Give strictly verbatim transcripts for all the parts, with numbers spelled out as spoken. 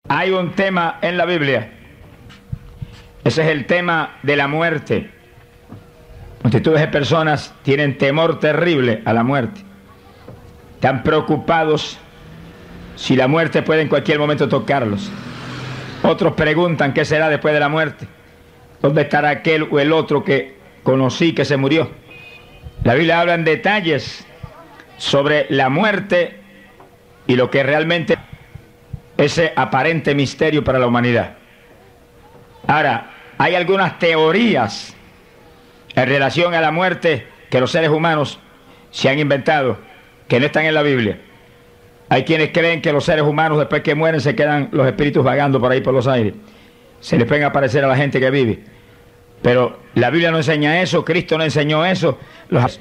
Hay un tema en la Biblia, ese es el tema de la muerte. Multitudes de personas tienen temor terrible a la muerte, están preocupados si la muerte puede en cualquier momento tocarlos. Otros preguntan qué será después de la muerte, dónde estará aquel o el otro que conocí que se murió. La Biblia habla en detalles sobre la muerte y lo que realmente ese aparente misterio para la humanidad. Ahora, hay algunas teorías en relación a la muerte que los seres humanos se han inventado, que no están en la Biblia. Hay quienes creen que los seres humanos después que mueren se quedan los espíritus vagando por ahí por los aires, se les pueden aparecer a la gente que vive, pero la Biblia no enseña eso, Cristo no enseñó eso. Los...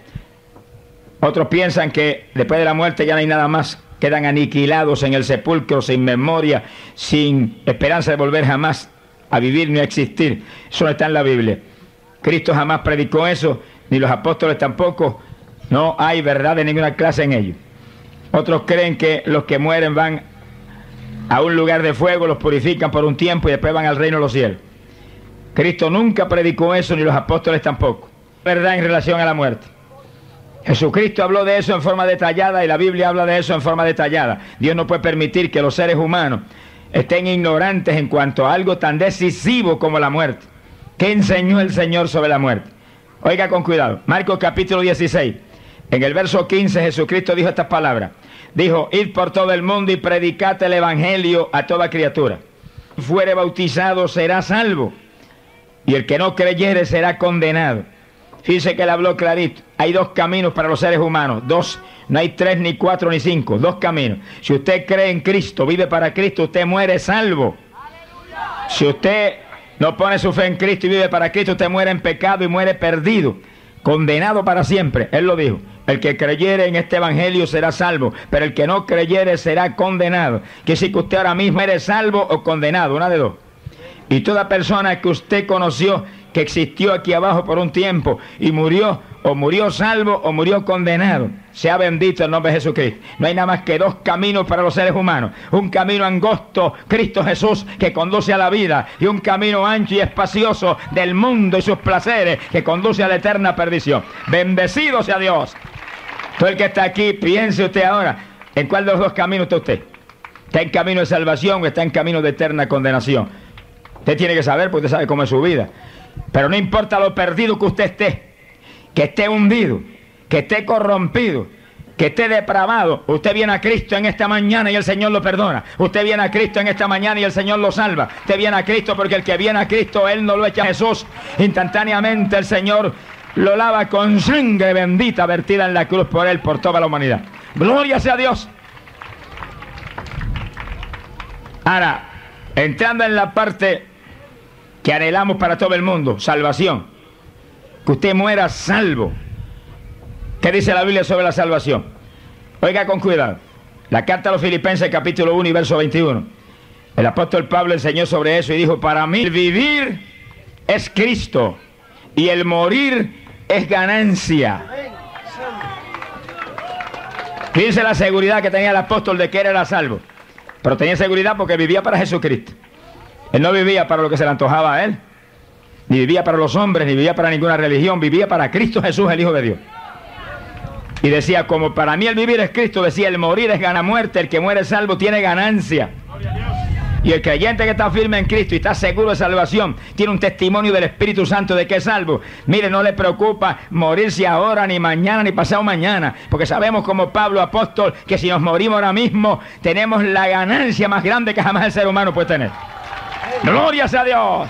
Otros piensan que después de la muerte ya no hay nada más, quedan aniquilados en el sepulcro, sin memoria, sin esperanza de volver jamás a vivir ni a existir. Eso no está en la Biblia. Cristo jamás predicó eso, ni los apóstoles tampoco. No hay verdad de ninguna clase en ello. Otros creen que los que mueren van a un lugar de fuego, los purifican por un tiempo y después van al reino de los cielos. Cristo nunca predicó eso, ni los apóstoles tampoco. Verdad en relación a la muerte. Jesucristo habló de eso en forma detallada y la Biblia habla de eso en forma detallada. Dios no puede permitir que los seres humanos estén ignorantes en cuanto a algo tan decisivo como la muerte. ¿Qué enseñó el Señor sobre la muerte? Oiga con cuidado. Marcos capítulo dieciséis. En el verso quince Jesucristo dijo estas palabras. Dijo, id por todo el mundo y predicad el evangelio a toda criatura. Si fuere bautizado será salvo, y el que no creyere será condenado. Fíjese que él habló clarito. Hay dos caminos para los seres humanos. Dos. No hay tres, ni cuatro, ni cinco. Dos caminos. Si usted cree en Cristo, vive para Cristo, usted muere salvo. Si usted no pone su fe en Cristo y vive para Cristo, usted muere en pecado y muere perdido, condenado para siempre. Él lo dijo. El que creyere en este evangelio será salvo, pero el que no creyere será condenado. Quiere decir que usted ahora mismo eres salvo o condenado, una de dos. Y toda persona que usted conoció que existió aquí abajo por un tiempo y murió, o murió salvo o murió condenado, sea bendito el nombre de Jesucristo. No hay nada más que dos caminos para los seres humanos: un camino angosto, Cristo Jesús, que conduce a la vida, y un camino ancho y espacioso del mundo y sus placeres, que conduce a la eterna perdición. Bendecido sea Dios. Todo el que está aquí, piense usted ahora, ¿en cuál de los dos caminos está usted? ¿Está en camino de salvación o está en camino de eterna condenación? Usted tiene que saber, porque usted sabe cómo es su vida. Pero no importa lo perdido que usted esté, que esté hundido, que esté corrompido, que esté depravado, usted viene a Cristo en esta mañana y el Señor lo perdona. Usted viene a Cristo en esta mañana y el Señor lo salva. Usted viene a Cristo porque el que viene a Cristo, Él no lo echa a Jesús. Instantáneamente el Señor lo lava con sangre bendita vertida en la cruz por Él, por toda la humanidad. Gloria sea a Dios. Ahora, entrando en la parte que anhelamos para todo el mundo, salvación. Que usted muera salvo. ¿Qué dice la Biblia sobre la salvación? Oiga con cuidado. La carta a los Filipenses capítulo uno y verso veintiuno. El apóstol Pablo enseñó sobre eso y dijo, para mí el vivir es Cristo y el morir es ganancia. Fíjense la seguridad que tenía el apóstol de que él era salvo. Pero tenía seguridad porque vivía para Jesucristo. Él no vivía para lo que se le antojaba a él, ni vivía para los hombres, ni vivía para ninguna religión, vivía para Cristo Jesús, el Hijo de Dios. Y decía, como para mí el vivir es Cristo, decía, el morir es gana muerte, el que muere salvo tiene ganancia. Y el creyente que está firme en Cristo y está seguro de salvación, tiene un testimonio del Espíritu Santo de que es salvo. Mire, no le preocupa morirse ahora, ni mañana, ni pasado mañana, porque sabemos como Pablo apóstol, que si nos morimos ahora mismo, tenemos la ganancia más grande que jamás el ser humano puede tener. ¡Gloria sea a Dios!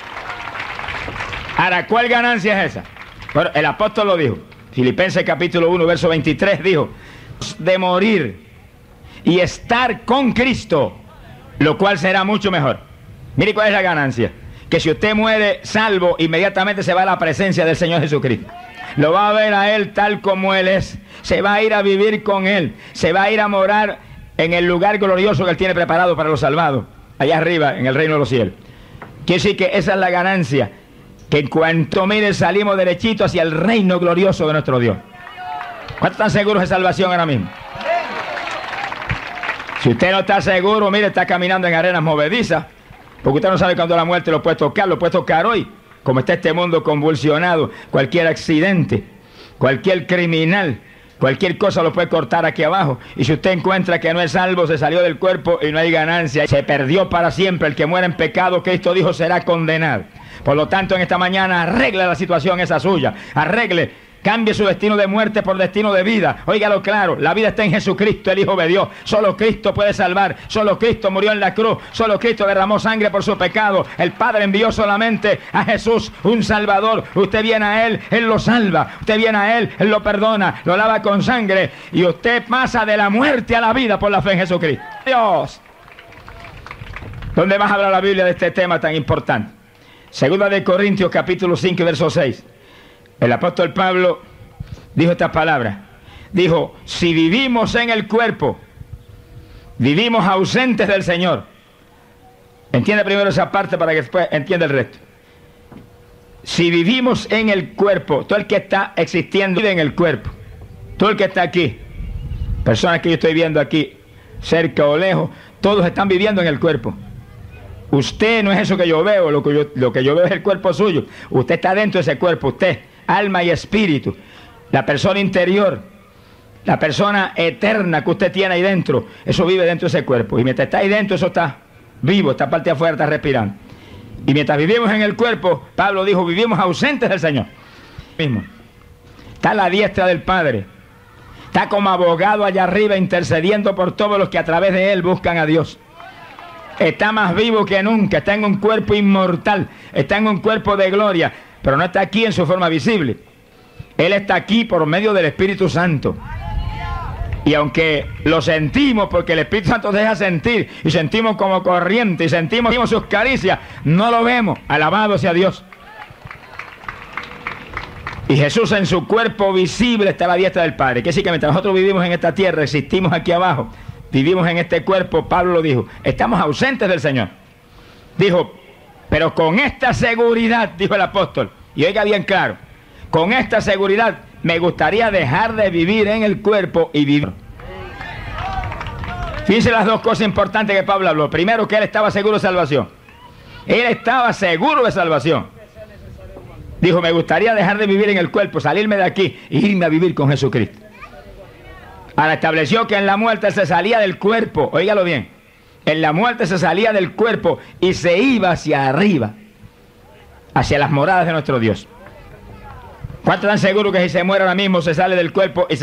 Ahora, ¿cuál ganancia es esa? Bueno, el apóstol lo dijo. Filipenses capítulo uno, verso veintitrés dijo, de morir y estar con Cristo, lo cual será mucho mejor. Mire cuál es la ganancia. Que si usted muere salvo, inmediatamente se va a la presencia del Señor Jesucristo. Lo va a ver a Él tal como Él es. Se va a ir a vivir con Él. Se va a ir a morar en el lugar glorioso que Él tiene preparado para los salvados, allá arriba, en el reino de los cielos. Quiere decir que esa es la ganancia, que en cuanto mire salimos derechito hacia el reino glorioso de nuestro Dios. ¿Cuántos están seguros de salvación ahora mismo? Si usted no está seguro, mire, está caminando en arenas movedizas, porque usted no sabe cuándo la muerte lo puede tocar, lo puede tocar hoy, como está este mundo convulsionado. Cualquier accidente, cualquier criminal, cualquier cosa lo puede cortar aquí abajo. Y si usted encuentra que no es salvo, se salió del cuerpo y no hay ganancia, se perdió para siempre. El que muere en pecado, Cristo dijo, será condenado. Por lo tanto, en esta mañana arregle la situación esa suya, arregle. Cambie su destino de muerte por destino de vida. Óigalo claro, la vida está en Jesucristo, el Hijo de Dios. Solo Cristo puede salvar. Solo Cristo murió en la cruz. Solo Cristo derramó sangre por su pecado. El Padre envió solamente a Jesús, un Salvador. Usted viene a Él, Él lo salva. Usted viene a Él, Él lo perdona, lo lava con sangre. Y usted pasa de la muerte a la vida por la fe en Jesucristo. Dios. ¿Dónde más habla la Biblia de este tema tan importante? Segunda de Corintios, capítulo cinco, verso seis. El apóstol Pablo dijo estas palabras. Dijo, si vivimos en el cuerpo, vivimos ausentes del Señor. Entiende primero esa parte para que después entienda el resto. Si vivimos en el cuerpo, todo el que está existiendo vive en el cuerpo. Todo el que está aquí, personas que yo estoy viendo aquí, cerca o lejos, todos están viviendo en el cuerpo. Usted no es eso que yo veo, lo que yo, lo que yo veo es el cuerpo suyo. Usted está dentro de ese cuerpo, usted. Alma y espíritu, la persona interior, la persona eterna que usted tiene ahí dentro, eso vive dentro de ese cuerpo. Y mientras está ahí dentro, eso está vivo, esta parte de afuera está respirando. Y mientras vivimos en el cuerpo, Pablo dijo, vivimos ausentes del Señor. Mismo. Está a la diestra del Padre. Está como abogado allá arriba intercediendo por todos los que a través de Él buscan a Dios. Está más vivo que nunca, está en un cuerpo inmortal, está en un cuerpo de gloria. Pero no está aquí en su forma visible. Él está aquí por medio del Espíritu Santo. Y aunque lo sentimos, porque el Espíritu Santo deja sentir, y sentimos como corriente, y sentimos, sentimos sus caricias, no lo vemos. Alabado sea Dios. Y Jesús en su cuerpo visible está a la diestra del Padre. Que sí, que mientras nosotros vivimos en esta tierra, existimos aquí abajo, vivimos en este cuerpo, Pablo lo dijo, estamos ausentes del Señor. Dijo, pero con esta seguridad, dijo el apóstol, y oiga bien claro, con esta seguridad me gustaría dejar de vivir en el cuerpo y vivir. Fíjense las dos cosas importantes que Pablo habló. Primero, que él estaba seguro de salvación. Él estaba seguro de salvación. Dijo, me gustaría dejar de vivir en el cuerpo, salirme de aquí e irme a vivir con Jesucristo. Ahora estableció que en la muerte se salía del cuerpo, óigalo bien. En la muerte se salía del cuerpo y se iba hacia arriba, hacia las moradas de nuestro Dios. ¿Cuántos están seguros que si se muere ahora mismo se sale del cuerpo y se...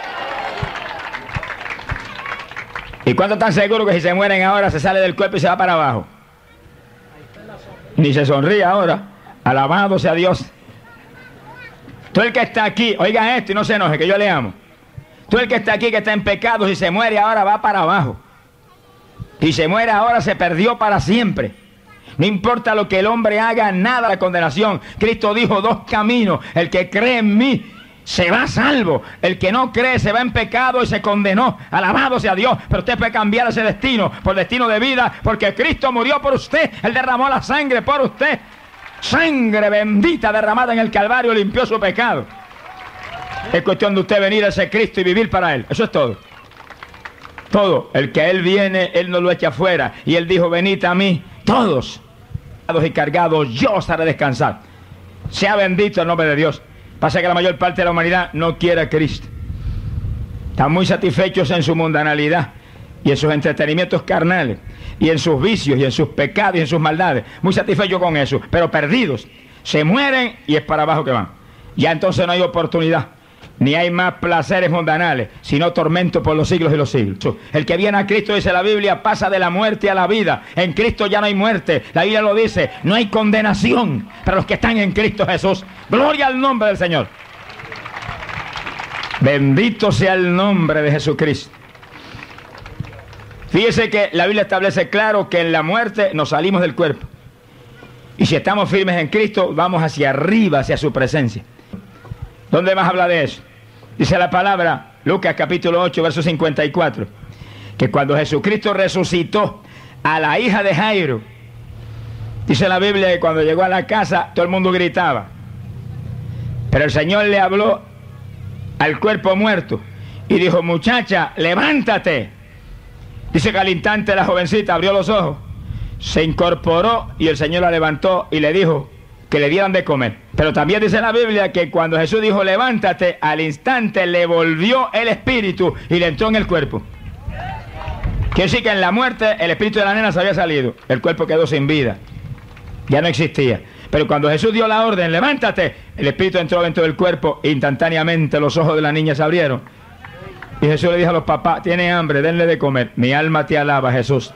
¿Y cuántos están seguros que si se mueren ahora se sale del cuerpo y se va para abajo? Ni se sonríe ahora. Alabado sea Dios. Todo el que está aquí, oiga esto y no se enoje, que yo le amo. Todo el que está aquí, que está en pecado, si se muere ahora va para abajo. Y se muere ahora, se perdió para siempre. No importa lo que el hombre haga, nada de condenación. Cristo dijo dos caminos. El que cree en mí se va salvo. El que no cree se va en pecado y se condenó. Alabado sea Dios. Pero usted puede cambiar ese destino por destino de vida, porque Cristo murió por usted. Él derramó la sangre por usted. Sangre bendita derramada en el Calvario limpió su pecado. Es cuestión de usted venir a ese Cristo y vivir para Él. Eso es todo. Todo, el que a Él viene, Él no lo echa afuera. Y Él dijo, venid a mí, todos, y cargados, yo os haré descansar. Sea bendito el nombre de Dios. Pasa que la mayor parte de la humanidad no quiere a Cristo. Están muy satisfechos en su mundanalidad y en sus entretenimientos carnales, y en sus vicios, y en sus pecados, y en sus maldades. Muy satisfechos con eso, pero perdidos. Se mueren y es para abajo que van. Ya entonces no hay oportunidad. Ni hay más placeres mundanales, sino tormento por los siglos de los siglos. El que viene a Cristo, dice la Biblia, pasa de la muerte a la vida. En Cristo ya no hay muerte. La Biblia lo dice, no hay condenación para los que están en Cristo Jesús. Gloria al nombre del Señor. Bendito sea el nombre de Jesucristo. Fíjese que la Biblia establece claro que en la muerte nos salimos del cuerpo. Y si estamos firmes en Cristo, vamos hacia arriba, hacia su presencia. ¿Dónde más habla de eso? Dice la palabra, Lucas capítulo ocho, verso cincuenta y cuatro, que cuando Jesucristo resucitó a la hija de Jairo, dice la Biblia que cuando llegó a la casa todo el mundo gritaba. Pero el Señor le habló al cuerpo muerto y dijo, muchacha, levántate. Dice que al instante la jovencita abrió los ojos, se incorporó y el Señor la levantó y le dijo que le dieran de comer. Pero también dice la Biblia que cuando Jesús dijo levántate, al instante le volvió el espíritu y le entró en el cuerpo. Quiere decir que en la muerte el espíritu de la nena se había salido, el cuerpo quedó sin vida, ya no existía. Pero cuando Jesús dio la orden, levántate, el espíritu entró dentro del cuerpo, instantáneamente los ojos de la niña se abrieron. Y Jesús le dijo a los papás, tiene hambre, denle de comer. Mi alma te alaba, Jesús.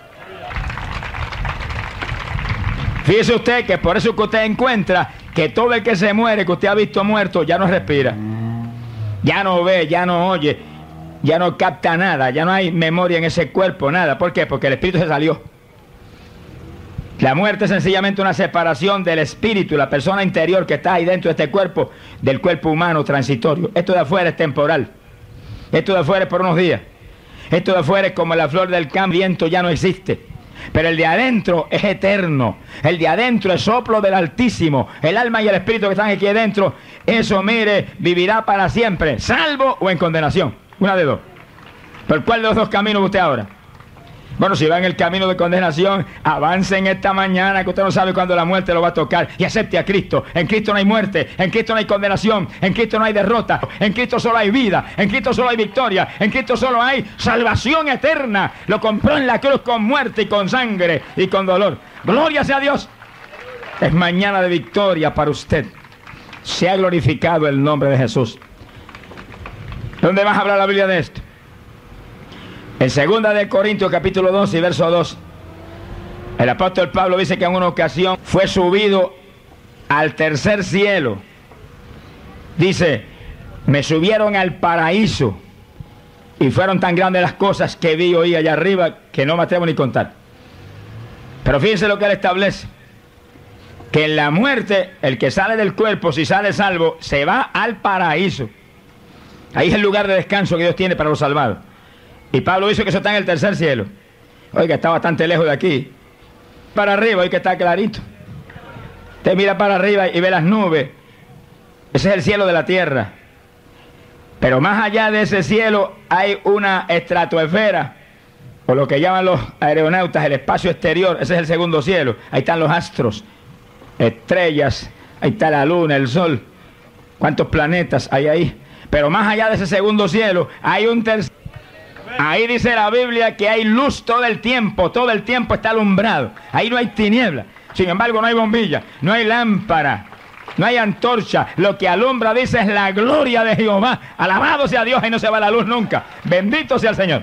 Fíjese usted que por eso que usted encuentra que todo el que se muere, que usted ha visto muerto, ya no respira. Ya no ve, ya no oye, ya no capta nada, ya no hay memoria en ese cuerpo, nada. ¿Por qué? Porque el espíritu se salió. La muerte es sencillamente una separación del espíritu, la persona interior que está ahí dentro de este cuerpo, del cuerpo humano transitorio. Esto de afuera es temporal. Esto de afuera es por unos días. Esto de afuera es como la flor del campo, el viento ya no existe. Pero el de adentro es eterno. El de adentro es soplo del Altísimo. El alma y el espíritu que están aquí adentro, eso, mire, vivirá para siempre, salvo o en condenación. Una de dos. ¿Por cuál de los dos caminos va usted ahora? Bueno, si va en el camino de condenación, avance en esta mañana, que usted no sabe cuándo la muerte lo va a tocar, y acepte a Cristo. En Cristo no hay muerte, en Cristo no hay condenación, en Cristo no hay derrota, en Cristo solo hay vida, en Cristo solo hay victoria, en Cristo solo hay salvación eterna. Lo compró en la cruz con muerte y con sangre y con dolor. Gloria sea a Dios. Es mañana de victoria para usted. Se ha glorificado el nombre de Jesús. ¿Dónde vas a hablar la Biblia de esto? En segunda de Corintios capítulo doce y verso dos, el apóstol Pablo dice que en una ocasión fue subido al tercer cielo. Dice, me subieron al paraíso y fueron tan grandes las cosas que vi y oí allá arriba que no me atrevo ni contar. Pero fíjense lo que él establece, que en la muerte el que sale del cuerpo, si sale salvo, se va al paraíso. Ahí es el lugar de descanso que Dios tiene para los salvados. Y Pablo dice que eso está en el tercer cielo. Oiga, está bastante lejos de aquí. Para arriba, hay que estar clarito. Usted mira para arriba y ve las nubes. Ese es el cielo de la tierra. Pero más allá de ese cielo hay una estratosfera, o lo que llaman los aeronautas, el espacio exterior. Ese es el segundo cielo. Ahí están los astros, estrellas, ahí está la luna, el sol. ¿Cuántos planetas hay ahí? Pero más allá de ese segundo cielo hay un tercer. Ahí dice la Biblia que hay luz todo el tiempo, todo el tiempo está alumbrado. Ahí no hay tiniebla. Sin embargo, no hay bombilla, no hay lámpara, no hay antorcha. Lo que alumbra, dice, es la gloria de Jehová. Alabado sea Dios, y no se va la luz nunca. Bendito sea el Señor.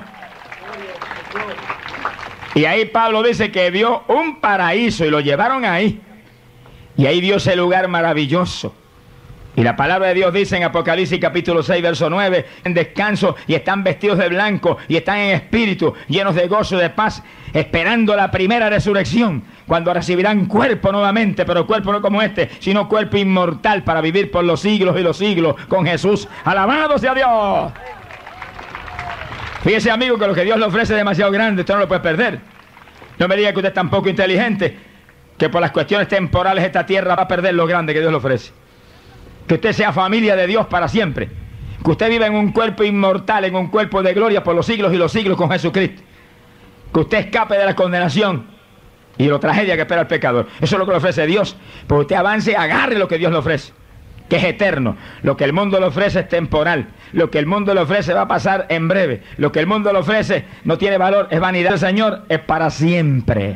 Y ahí Pablo dice que vio un paraíso y lo llevaron ahí. Y ahí vio ese lugar maravilloso. Y la palabra de Dios dice en Apocalipsis capítulo seis, verso nueve, en descanso, y están vestidos de blanco, y están en espíritu, llenos de gozo y de paz, esperando la primera resurrección, cuando recibirán cuerpo nuevamente, pero cuerpo no como este, sino cuerpo inmortal, para vivir por los siglos y los siglos con Jesús. ¡Alabado sea Dios! Fíjese, amigo, que lo que Dios le ofrece es demasiado grande, usted no lo puede perder. No me diga que usted es tan poco inteligente, que por las cuestiones temporales esta tierra va a perder lo grande que Dios le ofrece. Que usted sea familia de Dios para siempre. Que usted viva en un cuerpo inmortal, en un cuerpo de gloria por los siglos y los siglos con Jesucristo. Que usted escape de la condenación y de la tragedia que espera el pecador. Eso es lo que le ofrece Dios. Porque usted avance y agarre lo que Dios le ofrece, que es eterno. Lo que el mundo le ofrece es temporal. Lo que el mundo le ofrece va a pasar en breve. Lo que el mundo le ofrece no tiene valor, es vanidad. El Señor es para siempre.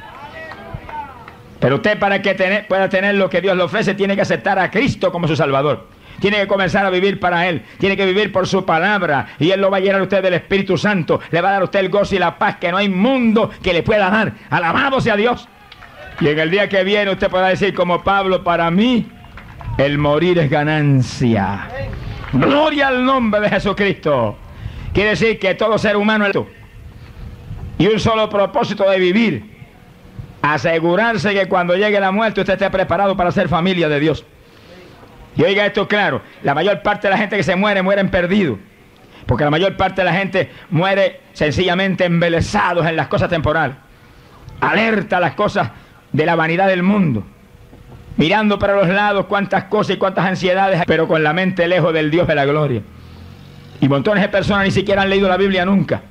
Pero usted, para que tener, pueda tener lo que Dios le ofrece, tiene que aceptar a Cristo como su Salvador. Tiene que comenzar a vivir para Él. Tiene que vivir por su palabra. Y Él lo va a llenar a usted del Espíritu Santo. Le va a dar a usted el gozo y la paz que no hay mundo que le pueda dar. Alabado sea Dios. Y en el día que viene usted podrá decir como Pablo, para mí el morir es ganancia. Gloria al nombre de Jesucristo. Quiere decir que todo ser humano es y un solo propósito de vivir. Asegurarse que cuando llegue la muerte usted esté preparado para ser familia de Dios. Y oiga esto claro, la mayor parte de la gente que se muere, mueren perdidos. Porque la mayor parte de la gente muere sencillamente embelesados en las cosas temporales. Alerta a las cosas de la vanidad del mundo. Mirando para los lados cuántas cosas y cuántas ansiedades, pero con la mente lejos del Dios de la gloria. Y montones de personas ni siquiera han leído la Biblia nunca.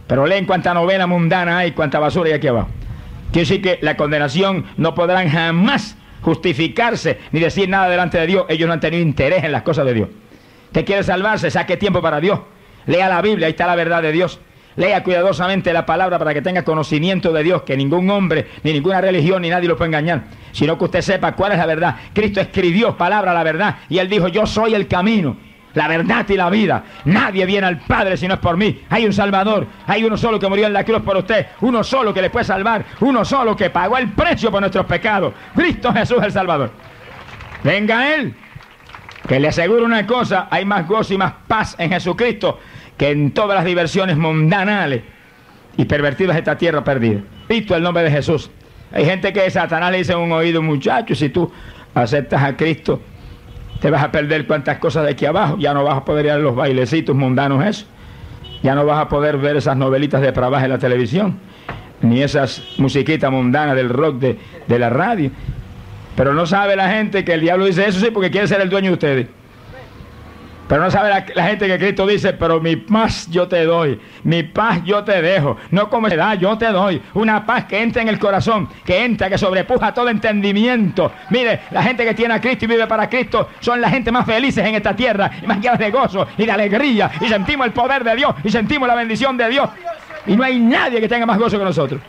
Pero leen cuánta novela mundana hay, cuánta basura hay aquí abajo. Quiere decir que la condenación no podrán jamás justificarse ni decir nada delante de Dios. Ellos no han tenido interés en las cosas de Dios. Usted quiere salvarse, saque tiempo para Dios. Lea la Biblia, ahí está la verdad de Dios. Lea cuidadosamente la palabra para que tenga conocimiento de Dios, que ningún hombre, ni ninguna religión, ni nadie lo puede engañar, sino que usted sepa cuál es la verdad. Cristo escribió palabra la verdad, y Él dijo, yo soy el camino, la verdad y la vida. Nadie viene al Padre si no es por mí. Hay un Salvador, hay uno solo que murió en la cruz por usted, uno solo que le puede salvar, uno solo que pagó el precio por nuestros pecados. Cristo Jesús el Salvador. Venga Él, que le aseguro una cosa, hay más gozo y más paz en Jesucristo que en todas las diversiones mundanales y pervertidas de esta tierra perdida. Cristo, el nombre de Jesús. Hay gente que Satanás le dice en un oído, muchacho, si tú aceptas a Cristo, te vas a perder cuantas cosas de aquí abajo, ya no vas a poder ir a los bailecitos mundanos eso, ya no vas a poder ver esas novelitas de depravadas en la televisión, ni esas musiquitas mundanas del rock de, de la radio. Pero no sabe la gente que el diablo dice eso sí porque quiere ser el dueño de ustedes. Pero no sabe la, la gente que Cristo dice, pero mi paz yo te doy, mi paz yo te dejo, no como se da, yo te doy, una paz que entra en el corazón, que entra, que sobrepuja todo entendimiento. Mire, la gente que tiene a Cristo y vive para Cristo son la gente más felices en esta tierra, y más llenas de gozo y de alegría, y sentimos el poder de Dios, y sentimos la bendición de Dios, y no hay nadie que tenga más gozo que nosotros.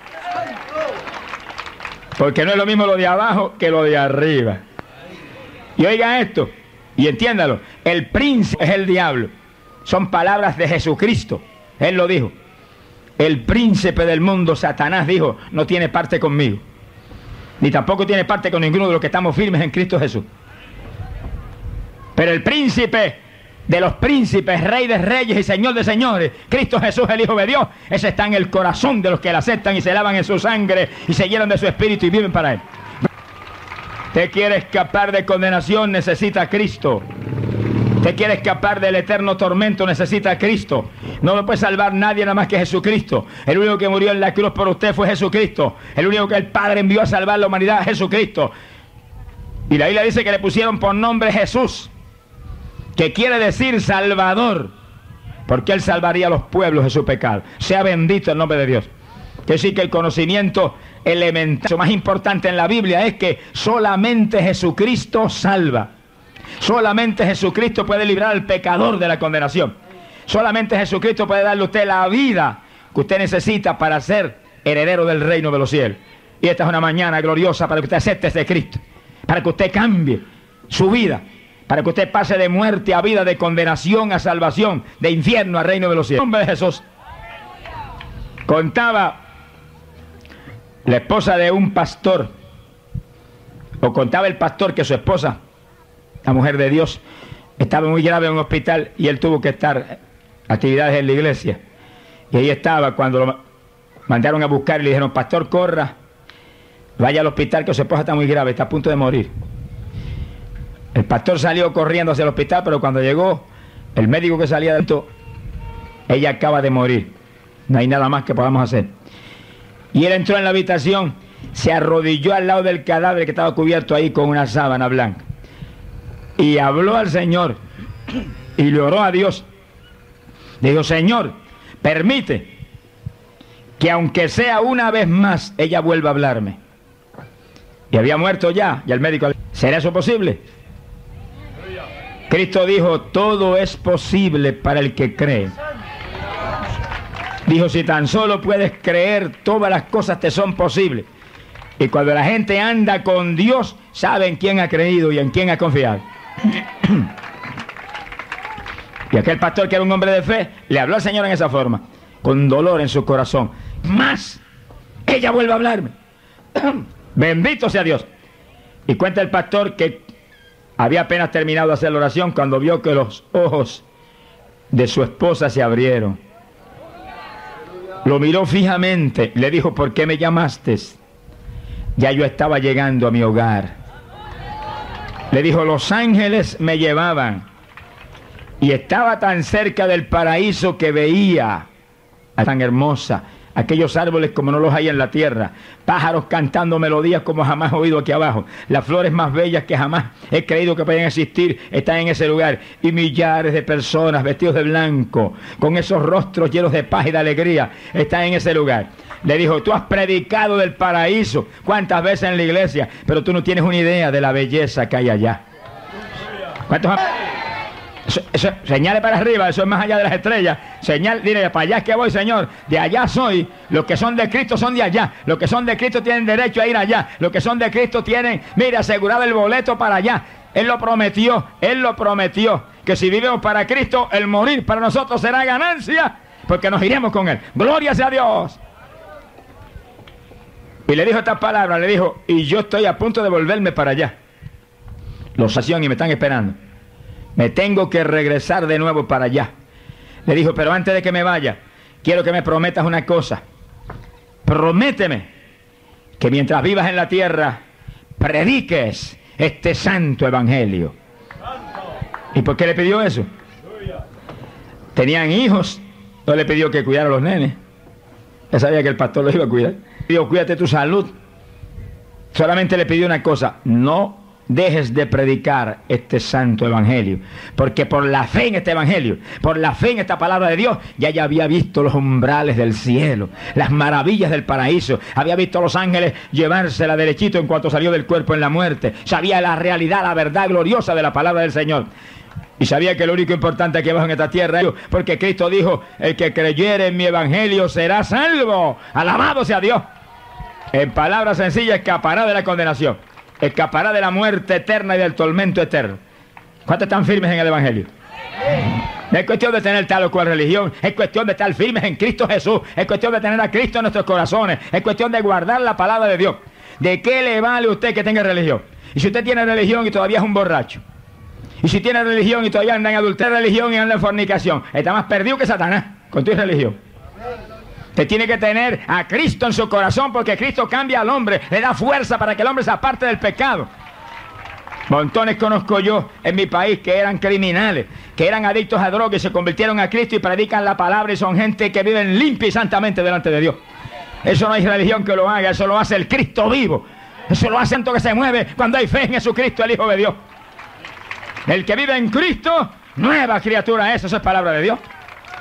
Porque no es lo mismo lo de abajo que lo de arriba. Y oiga esto, y entiéndalo, el príncipe es el diablo. Son palabras de Jesucristo. Él lo dijo. El príncipe del mundo, Satanás, dijo, no tiene parte conmigo. Ni tampoco tiene parte con ninguno de los que estamos firmes en Cristo Jesús. Pero el príncipe de los príncipes, rey de reyes y señor de señores, Cristo Jesús, el Hijo de Dios, ese está en el corazón de los que le aceptan y se lavan en su sangre y se llenan de su espíritu y viven para Él. Usted quiere escapar de condenación, necesita a Cristo. Usted quiere escapar del eterno tormento, necesita a Cristo. No lo puede salvar nadie nada más que Jesucristo. El único que murió en la cruz por usted fue Jesucristo. El único que el Padre envió a salvar a la humanidad es Jesucristo. Y la Biblia dice que le pusieron por nombre Jesús, que quiere decir Salvador, porque Él salvaría a los pueblos de su pecado. Sea bendito el nombre de Dios. Quiere decir que el conocimiento elemental, lo más importante en la Biblia es que solamente Jesucristo salva. Solamente Jesucristo puede librar al pecador de la condenación. Solamente Jesucristo puede darle a usted la vida que usted necesita para ser heredero del reino de los cielos. Y esta es una mañana gloriosa para que usted acepte este Cristo, para que usted cambie su vida, para que usted pase de muerte a vida, de condenación a salvación, de infierno al reino de los cielos. En nombre de Jesús. Contaba la esposa de un pastor, o contaba el pastor que su esposa, la mujer de Dios, estaba muy grave en un hospital y él tuvo que estar actividades en la iglesia. Y ahí estaba cuando lo mandaron a buscar y le dijeron, pastor, corra, vaya al hospital que su esposa está muy grave, está a punto de morir. El pastor salió corriendo hacia el hospital, pero cuando llegó el médico que salía de esto, ella acaba de morir. No hay nada más que podamos hacer. Y él entró en la habitación, se arrodilló al lado del cadáver que estaba cubierto ahí con una sábana blanca. Y habló al Señor y le oró a Dios. Dijo, Señor, permite que aunque sea una vez más, ella vuelva a hablarme. Y había muerto ya, y el médico, ¿será eso posible? Cristo dijo, todo es posible para el que cree. Dijo, si tan solo puedes creer, todas las cosas te son posibles. Y cuando la gente anda con Dios, sabe en quién ha creído y en quién ha confiado. Y aquel pastor, que era un hombre de fe, le habló al Señor en esa forma, con dolor en su corazón. Más, ella vuelve a hablarme. Bendito sea Dios. Y cuenta el pastor que había apenas terminado de hacer la oración cuando vio que los ojos de su esposa se abrieron. Lo miró fijamente, le dijo, ¿por qué me llamaste? Ya yo estaba llegando a mi hogar. Le dijo, los ángeles me llevaban y estaba tan cerca del paraíso que veía a tan hermosa, aquellos árboles como no los hay en la tierra, pájaros cantando melodías como jamás he oído aquí abajo, las flores más bellas que jamás he creído que pueden existir están en ese lugar, y millares de personas vestidos de blanco, con esos rostros llenos de paz y de alegría, están en ese lugar. Le dijo, tú has predicado del paraíso cuántas veces en la iglesia, pero tú no tienes una idea de la belleza que hay allá. ¿Cuántos han... Eso, eso, señale para arriba, eso es más allá de las estrellas. Señal, dile, para allá es que voy, Señor. De allá soy. Los que son de Cristo son de allá. Los que son de Cristo tienen derecho a ir allá. Los que son de Cristo tienen, mire, asegurado el boleto para allá. Él lo prometió, Él lo prometió. Que si vivimos para Cristo, el morir para nosotros será ganancia, porque nos iremos con Él. Gloria sea a Dios. Y le dijo estas palabras, le dijo, y yo estoy a punto de volverme para allá. Los hacían y me están esperando. Me tengo que regresar de nuevo para allá. Le dijo, pero antes de que me vaya, quiero que me prometas una cosa. Prométeme que mientras vivas en la tierra, prediques este santo evangelio. ¿Y por qué le pidió eso? Tenían hijos, no le pidió que cuidara a los nenes. Ya sabía que el pastor los iba a cuidar. Le pidió, cuídate tu salud. Solamente le pidió una cosa, no dejes de predicar este santo evangelio, porque por la fe en este evangelio, por la fe en esta palabra de Dios, ya ya había visto los umbrales del cielo, las maravillas del paraíso, había visto a los ángeles llevársela derechito en cuanto salió del cuerpo en la muerte, sabía la realidad, la verdad gloriosa de la palabra del Señor. Y sabía que lo único importante aquí abajo en esta tierra, porque Cristo dijo, el que creyere en mi evangelio será salvo. Alabado sea Dios. En palabras sencillas, escapará de la condenación, escapará de la muerte eterna y del tormento eterno. ¿Cuántos están firmes en el evangelio? No es cuestión de tener tal o cual religión, es cuestión de estar firmes en Cristo Jesús, es cuestión de tener a Cristo en nuestros corazones, es cuestión de guardar la palabra de Dios. ¿De qué le vale a usted que tenga religión? Y si usted tiene religión y todavía es un borracho, y si tiene religión y todavía anda en adulterio, religión y anda en fornicación, está más perdido que Satanás con tu religión. Usted tiene que tener a Cristo en su corazón, porque Cristo cambia al hombre, le da fuerza para que el hombre se aparte del pecado. Montones conozco yo en mi país que eran criminales, que eran adictos a drogas y se convirtieron a Cristo y predican la palabra y son gente que viven limpia y santamente delante de Dios. Eso no hay religión que lo haga, eso lo hace el Cristo vivo. Eso lo hace tanto que se mueve cuando hay fe en Jesucristo, el Hijo de Dios. El que vive en Cristo, nueva criatura es, eso es palabra de Dios.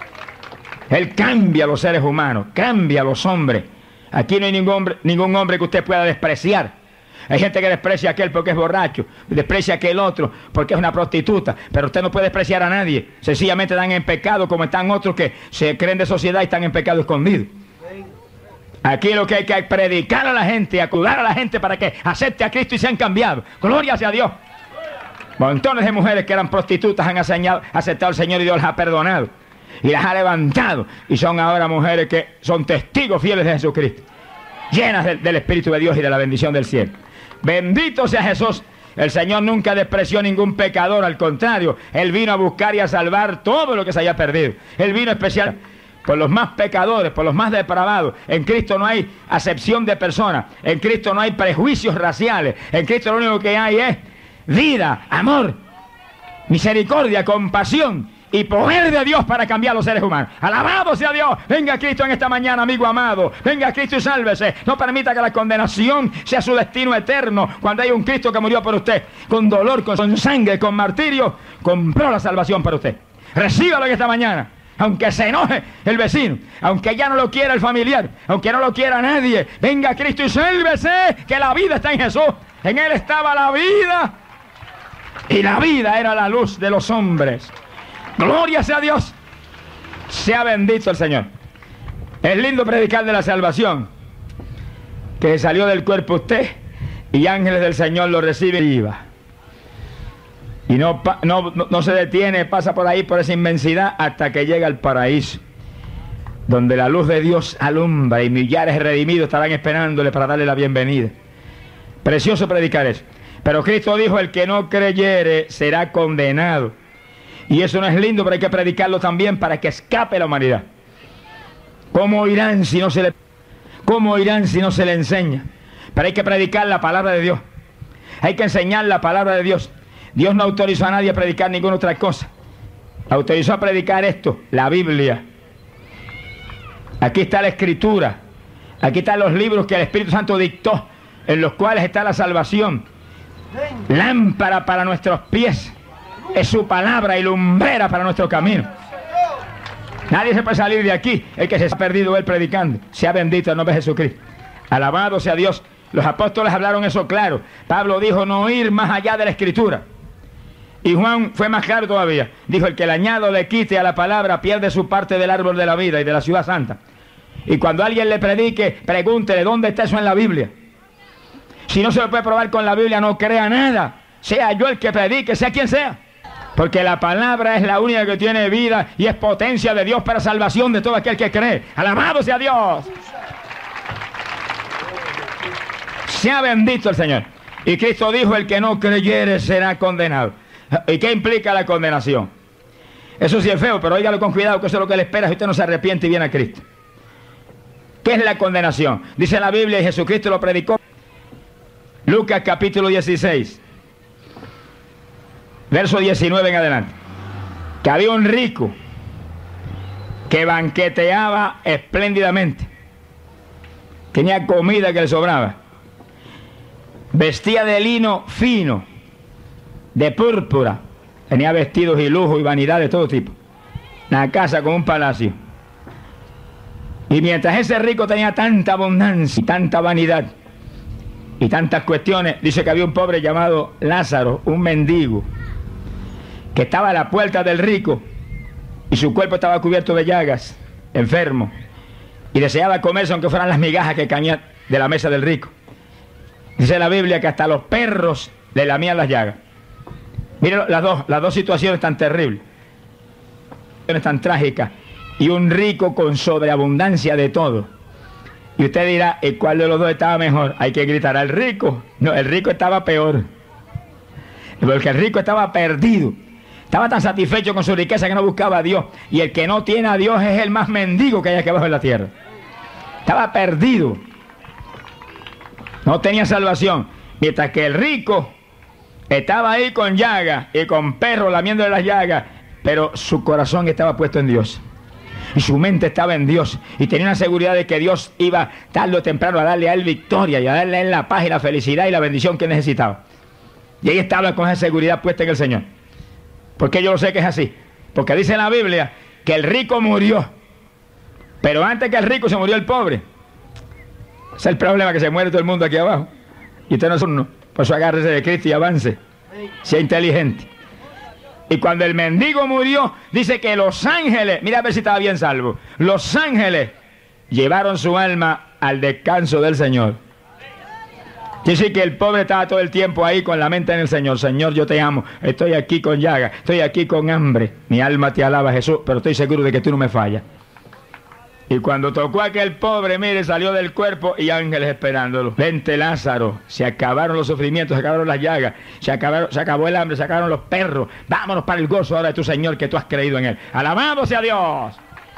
Él cambia a los seres humanos, cambia a los hombres. Aquí no hay ningún hombre, ningún hombre que usted pueda despreciar. Hay gente que desprecia a aquel porque es borracho, desprecia a aquel otro porque es una prostituta, pero usted no puede despreciar a nadie. Sencillamente están en pecado, como están otros que se creen de sociedad y están en pecado escondido. Aquí lo que hay que predicar a la gente, acudar a la gente para que acepte a Cristo y sean cambiados. Gloria sea a Dios. Montones de mujeres que eran prostitutas han aceptado al Señor y Dios las ha perdonado y las ha levantado, y son ahora mujeres que son testigos fieles de Jesucristo, llenas de, del Espíritu de Dios y de la bendición del cielo. Bendito sea Jesús. El Señor nunca despreció ningún pecador, al contrario, Él vino a buscar y a salvar todo lo que se haya perdido. Él vino especial por los más pecadores, por los más depravados. En Cristo no hay acepción de personas, en Cristo no hay prejuicios raciales, en Cristo lo único que hay es vida, amor, misericordia, compasión y poder de Dios para cambiar a los seres humanos. Alabado sea Dios. Venga Cristo en esta mañana, amigo amado. Venga Cristo y sálvese. No permita que la condenación sea su destino eterno. Cuando hay un Cristo que murió por usted, con dolor, con sangre, con martirio, compró la salvación para usted. Recíbalo en esta mañana. Aunque se enoje el vecino, aunque ya no lo quiera el familiar, aunque no lo quiera nadie, venga Cristo y sálvese, que la vida está en Jesús. En Él estaba la vida, y la vida era la luz de los hombres. Gloria sea a Dios. Sea bendito el Señor. Es lindo predicar de la salvación, que salió del cuerpo usted y ángeles del Señor lo reciben y va. Y no, no, no, no se detiene, pasa por ahí, por esa inmensidad, hasta que llega al paraíso, donde la luz de Dios alumbra y millares redimidos estarán esperándole para darle la bienvenida. Precioso predicar eso. Pero Cristo dijo, el que no creyere será condenado. Y eso no es lindo, pero hay que predicarlo también para que escape la humanidad. ¿Cómo irán si no se le, cómo irán si no se le enseña? Pero hay que predicar la palabra de Dios. Hay que enseñar la palabra de Dios. Dios no autorizó a nadie a predicar ninguna otra cosa. Autorizó a predicar esto, la Biblia. Aquí está la Escritura. Aquí están los libros que el Espíritu Santo dictó, en los cuales está la salvación. Lámpara para nuestros pies es su palabra y lumbrera para nuestro camino. Nadie se puede salir de aquí el que se ha perdido él predicando. Sea bendito el nombre de Jesucristo. Alabado sea Dios. Los apóstoles hablaron eso claro. Pablo dijo no ir más allá de la Escritura. Y Juan fue más claro todavía. Dijo el que le añado le quite a la palabra pierde su parte del árbol de la vida y de la ciudad santa. Y cuando alguien le predique, pregúntele dónde está eso en la Biblia. Si no se lo puede probar con la Biblia, no crea nada. Sea yo el que predique, sea quien sea. Porque la palabra es la única que tiene vida y es potencia de Dios para salvación de todo aquel que cree. ¡Alabado sea Dios! Sea bendito el Señor. Y Cristo dijo, el que no creyere será condenado. ¿Y qué implica la condenación? Eso sí es feo, pero óigalo con cuidado, que eso es lo que le espera si usted no se arrepiente y viene a Cristo. ¿Qué es la condenación? Dice la Biblia, y Jesucristo lo predicó. Lucas capítulo dieciséis. Verso diecinueve en adelante. Que había un rico que banqueteaba espléndidamente. Tenía comida que le sobraba. Vestía de lino fino, de púrpura. Tenía vestidos y lujo y vanidad de todo tipo. Una casa como un palacio. Y mientras ese rico tenía tanta abundancia y tanta vanidad y tantas cuestiones, dice que había un pobre llamado Lázaro, un mendigo, que estaba a la puerta del rico y su cuerpo estaba cubierto de llagas, enfermo, y deseaba comerse aunque fueran las migajas que caían de la mesa del rico. Dice la Biblia que hasta los perros le lamían las llagas. Miren las dos, las dos situaciones tan terribles, tan trágicas, y un rico con sobreabundancia de todo. Y usted dirá, ¿y cuál de los dos estaba mejor? Hay que gritar al rico. No, el rico estaba peor, porque el rico estaba perdido. Estaba tan satisfecho con su riqueza que no buscaba a Dios. Y el que no tiene a Dios es el más mendigo que hay aquí abajo en la tierra. Estaba perdido. No tenía salvación. Mientras que el rico estaba ahí con llagas y con perros lamiéndole las llagas. Pero su corazón estaba puesto en Dios. Y su mente estaba en Dios. Y tenía una seguridad de que Dios iba tarde o temprano a darle a él victoria y a darle a él la paz y la felicidad y la bendición que necesitaba. Y ahí estaba con esa seguridad puesta en el Señor. ¿Por qué yo lo sé que es así? Porque dice en la Biblia que el rico murió. Pero antes que el rico se murió el pobre. Ese es el problema, que se muere todo el mundo aquí abajo. Y usted no es uno. Por eso agárrese de Cristo y avance. Sea inteligente. Y cuando el mendigo murió, dice que los ángeles, mira a ver si estaba bien salvo, los ángeles llevaron su alma al descanso del Señor. Dice que el pobre estaba todo el tiempo ahí con la mente en el Señor. Señor, yo te amo, estoy aquí con llaga, estoy aquí con hambre, mi alma te alaba, Jesús, pero estoy seguro de que tú no me fallas. Y cuando tocó a aquel pobre, mire, salió del cuerpo y ángeles esperándolo. Vente, Lázaro, se acabaron los sufrimientos, se acabaron las llagas, se, acabaron, se acabó el hambre, se acabaron los perros. Vámonos para el gozo ahora de tu Señor, que tú has creído en Él. ¡Alabado sea Dios!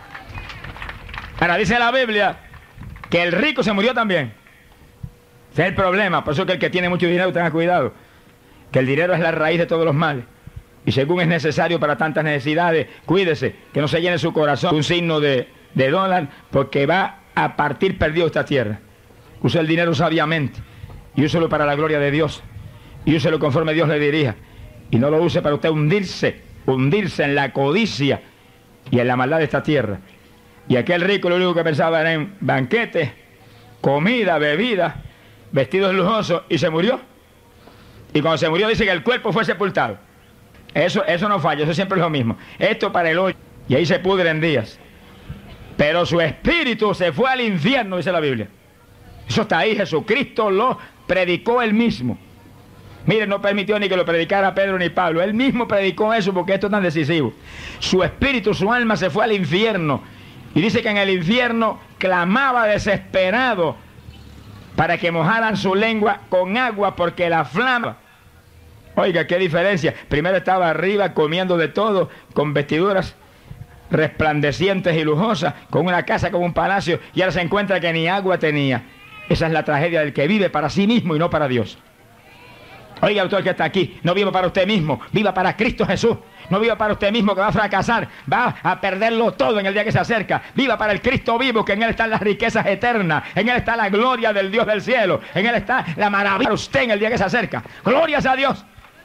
Ahora dice la Biblia que el rico se murió también. Ese es el problema. Por eso que el que tiene mucho dinero tenga cuidado. Que el dinero es la raíz de todos los males. Y según es necesario para tantas necesidades, cuídese, que no se llene su corazón un signo de... de dólar, porque va a partir perdido esta tierra. Use el dinero sabiamente y úselo para la gloria de Dios y úselo conforme Dios le dirija, y no lo use para usted hundirse hundirse en la codicia y en la maldad de esta tierra. Y aquel rico lo único que pensaba era en banquetes, comida, bebida, vestidos lujosos, y se murió. Y cuando se murió dice que el cuerpo fue sepultado. Eso, eso no falla, eso siempre es lo mismo. Esto para el hoyo, y ahí se pudre en días. Pero su espíritu se fue al infierno, dice la Biblia. Eso está ahí, Jesucristo lo predicó él mismo. Miren, no permitió ni que lo predicara Pedro ni Pablo. Él mismo predicó eso porque esto es tan decisivo. Su espíritu, su alma se fue al infierno. Y dice que en el infierno clamaba desesperado para que mojaran su lengua con agua porque la flama. Oiga, qué diferencia. Primero estaba arriba comiendo de todo, con vestiduras resplandecientes y lujosas, con una casa como un palacio, y ahora se encuentra que ni agua tenía. Esa es la tragedia del que vive para sí mismo y no para Dios. Oiga, usted que está aquí, no viva para usted mismo, viva para Cristo Jesús. No viva para usted mismo, que va a fracasar, va a perderlo todo en el día que se acerca. Viva para el Cristo vivo, que en Él están las riquezas eternas, en Él está la gloria del Dios del cielo, en Él está la maravilla para usted en el día que se acerca. Glorias a Dios.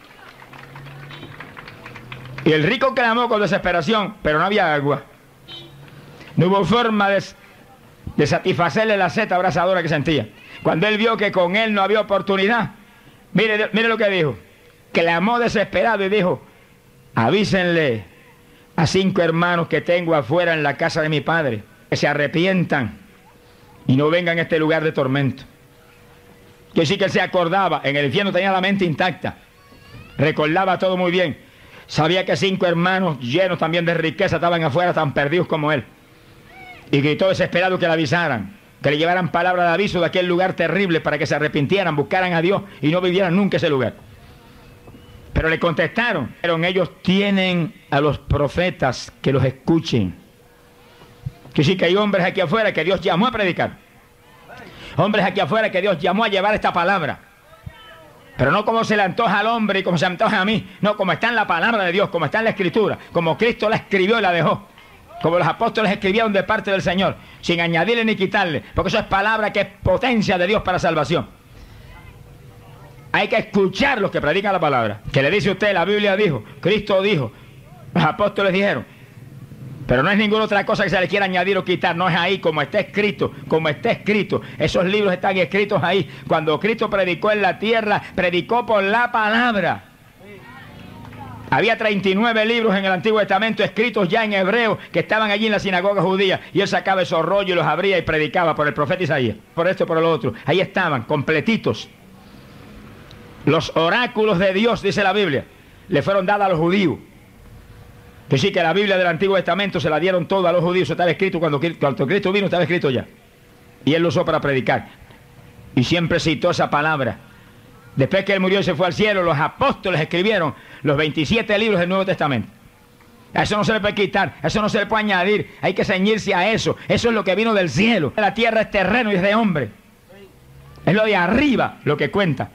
Y el rico clamó con desesperación, pero no había agua. No hubo forma de, de satisfacerle la sed abrasadora que sentía. Cuando él vio que con él no había oportunidad, mire, mire lo que dijo. Clamó desesperado y dijo: avísenle a cinco hermanos que tengo afuera en la casa de mi padre, que se arrepientan y no vengan a este lugar de tormento. Que sí que él se acordaba, en el infierno tenía la mente intacta, recordaba todo muy bien. Sabía que cinco hermanos llenos también de riqueza estaban afuera tan perdidos como él. Y gritó desesperado que le avisaran, que le llevaran palabra de aviso de aquel lugar terrible para que se arrepintieran, buscaran a Dios y no vivieran nunca ese lugar. Pero le contestaron, pero ellos tienen a los profetas que los escuchen. Que sí que hay hombres aquí afuera que Dios llamó a predicar. Hombres aquí afuera que Dios llamó a llevar esta palabra. Pero no como se le antoja al hombre y como se antoja a mí. No, como está en la palabra de Dios, como está en la Escritura. Como Cristo la escribió y la dejó. Como los apóstoles escribieron de parte del Señor, sin añadirle ni quitarle. Porque eso es palabra que es potencia de Dios para salvación. Hay que escuchar los que predican la palabra. Que le dice usted, la Biblia dijo, Cristo dijo, los apóstoles dijeron. Pero no es ninguna otra cosa que se le quiera añadir o quitar. No es ahí, como está escrito, como está escrito. Esos libros están escritos ahí. Cuando Cristo predicó en la tierra, predicó por la palabra. Había treinta y nueve libros en el Antiguo Testamento escritos ya en hebreo que estaban allí en la sinagoga judía. Y él sacaba esos rollos y los abría y predicaba por el profeta Isaías. Por esto y por lo otro. Ahí estaban, completitos. Los oráculos de Dios, dice la Biblia, le fueron dados a los judíos. Que sí, que la Biblia del Antiguo Testamento se la dieron todo a los judíos. Eso estaba escrito cuando, cuando Cristo vino, estaba escrito ya. Y él lo usó para predicar. Y siempre citó esa palabra. Después que él murió y se fue al cielo, los apóstoles escribieron los veintisiete libros del Nuevo Testamento. A eso no se le puede quitar, a eso no se le puede añadir. Hay que ceñirse a eso. Eso es lo que vino del cielo. La tierra es terreno y es de hombre. Es lo de arriba lo que cuenta.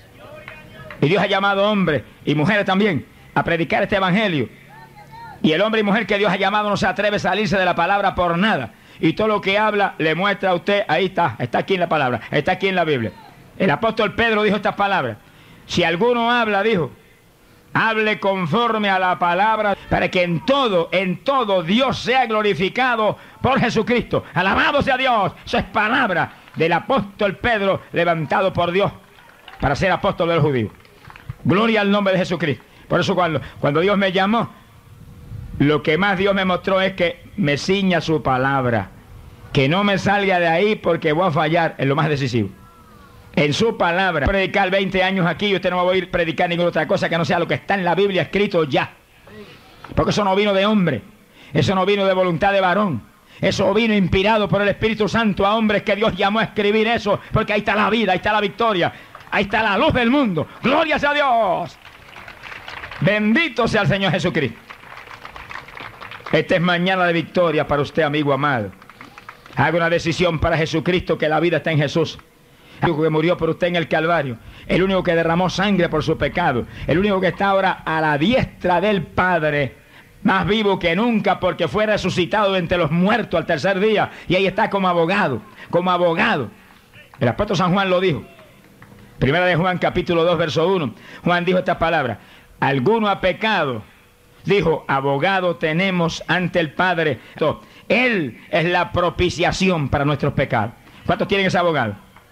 Y Dios ha llamado hombres y mujeres también a predicar este evangelio. Y el hombre y mujer que Dios ha llamado no se atreve a salirse de la palabra por nada. Y todo lo que habla le muestra a usted, ahí está, está aquí en la palabra, está aquí en la Biblia. El apóstol Pedro dijo estas palabras. Si alguno habla, dijo, hable conforme a la palabra, para que en todo, en todo Dios sea glorificado por Jesucristo. Alabado sea Dios. Eso es palabra del apóstol Pedro levantado por Dios para ser apóstol de los judíos. Gloria al nombre de Jesucristo. Por eso cuando, cuando Dios me llamó, lo que más Dios me mostró es que me ciña su palabra. Que no me salga de ahí porque voy a fallar en lo más decisivo. En su palabra. Predicar veinte años aquí y usted no va a oír predicar ninguna otra cosa que no sea lo que está en la Biblia escrito ya. Porque eso no vino de hombre. Eso no vino de voluntad de varón. Eso vino inspirado por el Espíritu Santo a hombres que Dios llamó a escribir eso. Porque ahí está la vida, ahí está la victoria. Ahí está la luz del mundo. ¡Gloria sea a Dios! Bendito sea el Señor Jesucristo. Esta es mañana de victoria para usted, amigo amado. Haga una decisión para Jesucristo, que la vida está en Jesús. El único que murió por usted en el Calvario. El único que derramó sangre por su pecado. El único que está ahora a la diestra del Padre. Más vivo que nunca porque fue resucitado entre los muertos al tercer día. Y ahí está como abogado. Como abogado. El apóstol San Juan lo dijo. Primera de Juan capítulo dos verso uno. Juan dijo estas palabras. Alguno ha pecado. Dijo, abogado tenemos ante el Padre. Él es la propiciación para nuestros pecados. ¿Cuántos tienen ese abogado?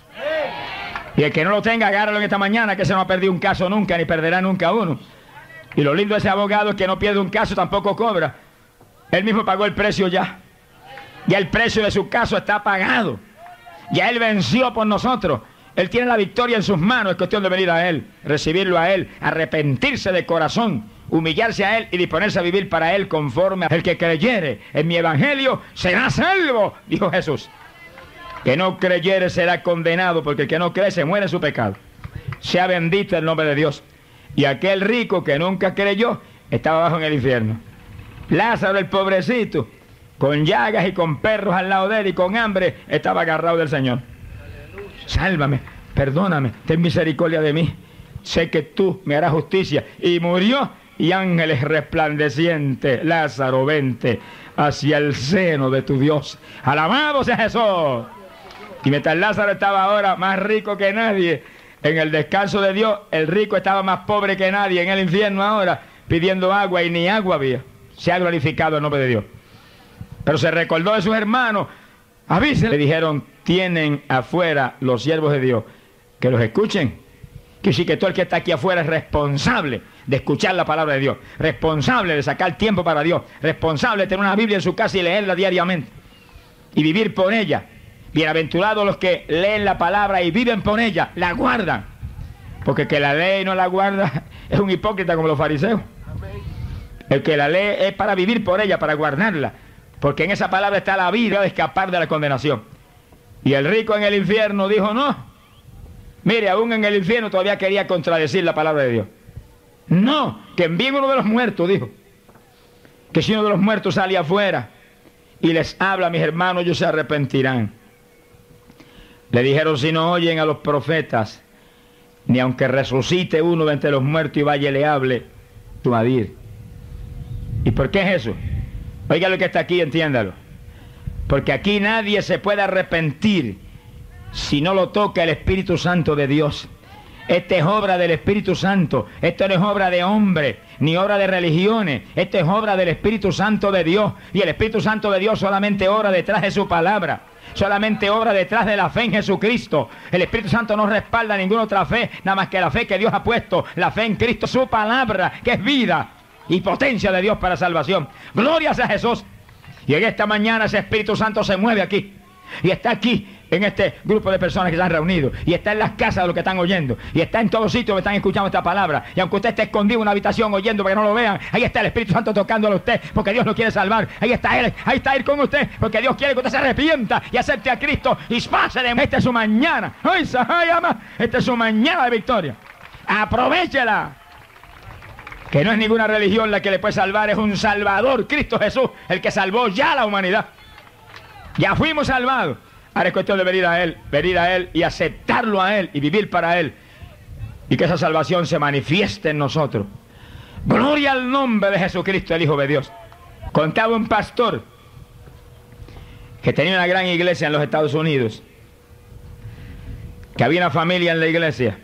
Y el que no lo tenga, agárralo en esta mañana, que se no ha perdido un caso nunca, ni perderá nunca uno. Y lo lindo de ese abogado es que no pierde un caso, tampoco cobra. Él mismo pagó el precio ya. Ya el precio de su caso está pagado. Ya él venció por nosotros. Él tiene la victoria en sus manos. Es cuestión de venir a él, recibirlo a él, arrepentirse de corazón, humillarse a él y disponerse a vivir para él conforme a el que creyere en mi evangelio será salvo, dijo Jesús. Que no creyere será condenado, porque el que no cree se muere en su pecado. Sea bendito el nombre de Dios. Y aquel rico que nunca creyó estaba abajo en el infierno. Lázaro, el pobrecito, con llagas y con perros al lado de él y con hambre, estaba agarrado del Señor. Sálvame, perdóname, ten misericordia de mí. sé que tú me harás justicia. Y murió, y ángeles resplandecientes, Lázaro, vente hacia el seno de tu Dios. Alabado sea Jesús. Y mientras Lázaro estaba ahora más rico que nadie en el descanso de Dios, el rico estaba más pobre que nadie en el infierno ahora, pidiendo agua, y ni agua había. Se ha glorificado el nombre de Dios. Pero se recordó de sus hermanos. Avísenle. Le dijeron, tienen afuera los siervos de Dios, que los escuchen. Que sí, que todo el que está aquí afuera es responsable de escuchar la palabra de Dios, responsable de sacar tiempo para Dios, responsable de tener una Biblia en su casa y leerla diariamente y vivir por ella. Bienaventurados los que leen la palabra y viven por ella, la guardan. Porque el que la lee y no la guarda es un hipócrita como los fariseos. El que la lee es para vivir por ella, para guardarla, porque en esa palabra está la vida de escapar de la condenación. Y el rico en el infierno dijo, no, mire, aún en el infierno todavía quería contradecir la palabra de Dios. No, que envíen uno de los muertos, dijo. Que si uno de los muertos sale afuera y les habla, mis hermanos, ellos se arrepentirán. Le dijeron, si no oyen a los profetas, ni aunque resucite uno de entre los muertos y vaya y le hable, tú vas a ir. ¿Y por qué es eso? Oiga lo que está aquí, entiéndalo. Porque aquí nadie se puede arrepentir si no lo toca el Espíritu Santo de Dios. Esta es obra del Espíritu Santo. Esto no es obra de hombre, ni obra de religiones. Esto es obra del Espíritu Santo de Dios. Y el Espíritu Santo de Dios solamente obra detrás de su palabra. Solamente obra detrás de la fe en Jesucristo. El Espíritu Santo no respalda ninguna otra fe, nada más que la fe que Dios ha puesto. La fe en Cristo, su palabra, que es vida y potencia de Dios para salvación. Gloria a Jesús. Y en esta mañana ese Espíritu Santo se mueve aquí. Y está aquí, en este grupo de personas que se han reunido. Y está en las casas de los que están oyendo. Y está en todos sitios que están escuchando esta palabra. Y aunque usted esté escondido en una habitación oyendo para que no lo vean, ahí está el Espíritu Santo tocándole a usted, porque Dios lo quiere salvar. Ahí está Él, ahí está Él con usted, porque Dios quiere que usted se arrepienta y acepte a Cristo y pase de... Esta es su mañana. ¡Ay, ama! Esta es su mañana de victoria. ¡Aprovechela! Que no es ninguna religión la que le puede salvar, es un Salvador, Cristo Jesús, el que salvó ya a la humanidad. Ya fuimos salvados. Ahora es cuestión de venir a Él, venir a Él y aceptarlo a Él y vivir para Él. Y que esa salvación se manifieste en nosotros. Gloria al nombre de Jesucristo, el Hijo de Dios. Contaba un pastor que tenía una gran iglesia en los Estados Unidos, que había una familia en la iglesia,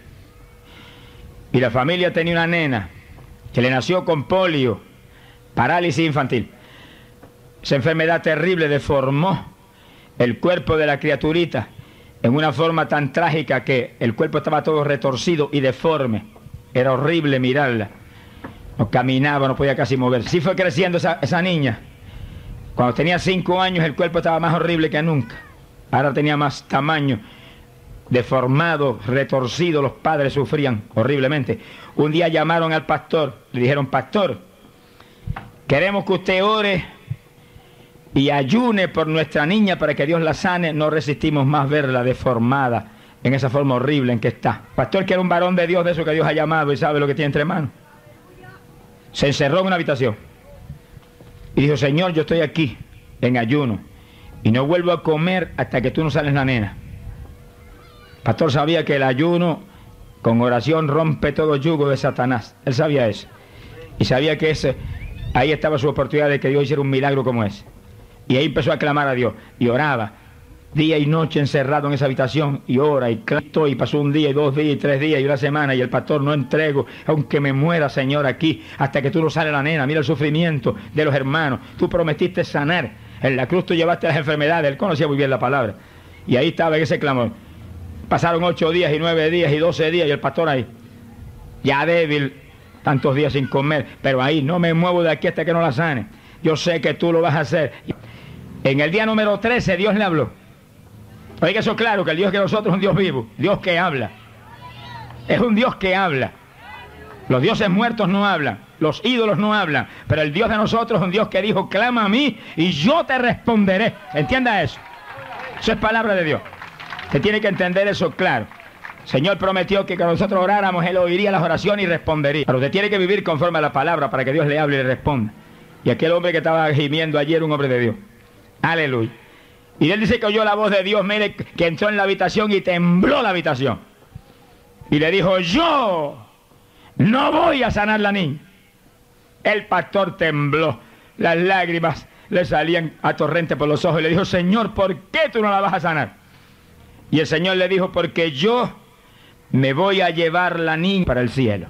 y la familia tenía una nena que le nació con polio, parálisis infantil. Esa enfermedad terrible deformó el cuerpo de la criaturita en una forma tan trágica que el cuerpo estaba todo retorcido y deforme. Era horrible mirarla. No caminaba, no podía casi moverse. Sí fue creciendo esa, esa niña. Cuando tenía cinco años el cuerpo estaba más horrible que nunca. Ahora tenía más tamaño, deformado, retorcido. Los padres sufrían horriblemente. Un día llamaron al pastor, le dijeron, pastor, queremos que usted ore y ayune por nuestra niña para que Dios la sane. No resistimos más verla deformada en esa forma horrible en que está. Pastor, que era un varón de Dios, de eso que Dios ha llamado y sabe lo que tiene entre manos, se encerró en una habitación y dijo, Señor, yo estoy aquí en ayuno y no vuelvo a comer hasta que tú no sales la nena. Pastor sabía que el ayuno con oración rompe todo yugo de Satanás. Él sabía eso. Y sabía que ese, ahí estaba su oportunidad de que Dios hiciera un milagro como ese. Y ahí empezó a clamar a Dios. Y oraba día y noche encerrado en esa habitación. Y ora y clama. Y pasó un día y dos días y tres días y una semana. Y el pastor, no entrego, aunque me muera, Señor, aquí, hasta que tú no sales la nena. Mira el sufrimiento de los hermanos. Tú prometiste sanar. En la cruz tú llevaste las enfermedades. Él conocía muy bien la palabra. Y ahí estaba en ese clamor. Pasaron ocho días y nueve días y doce días y el pastor ahí, ya débil, tantos días sin comer, pero ahí, no me muevo de aquí hasta que no la sane. Yo sé que tú lo vas a hacer. En el día número trece Dios le habló. Oiga eso claro, que el Dios que nosotros es un Dios vivo, Dios que habla. Es un Dios que habla. Los dioses muertos no hablan, los ídolos no hablan, pero el Dios de nosotros es un Dios que dijo, clama a mí y yo te responderé. Entienda eso. Eso es palabra de Dios. Se tiene que entender eso claro. El Señor prometió que cuando nosotros oráramos, Él oiría las oraciones y respondería. Pero usted tiene que vivir conforme a la palabra para que Dios le hable y le responda. Y aquel hombre que estaba gimiendo ayer era un hombre de Dios. Aleluya. Y él dice que oyó la voz de Dios, mire, que entró en la habitación y tembló la habitación. Y le dijo, yo no voy a sanar la niña. El pastor tembló, las lágrimas le salían a torrente por los ojos y le dijo, Señor, ¿por qué tú no la vas a sanar? Y el Señor le dijo, porque yo me voy a llevar la niña para el cielo.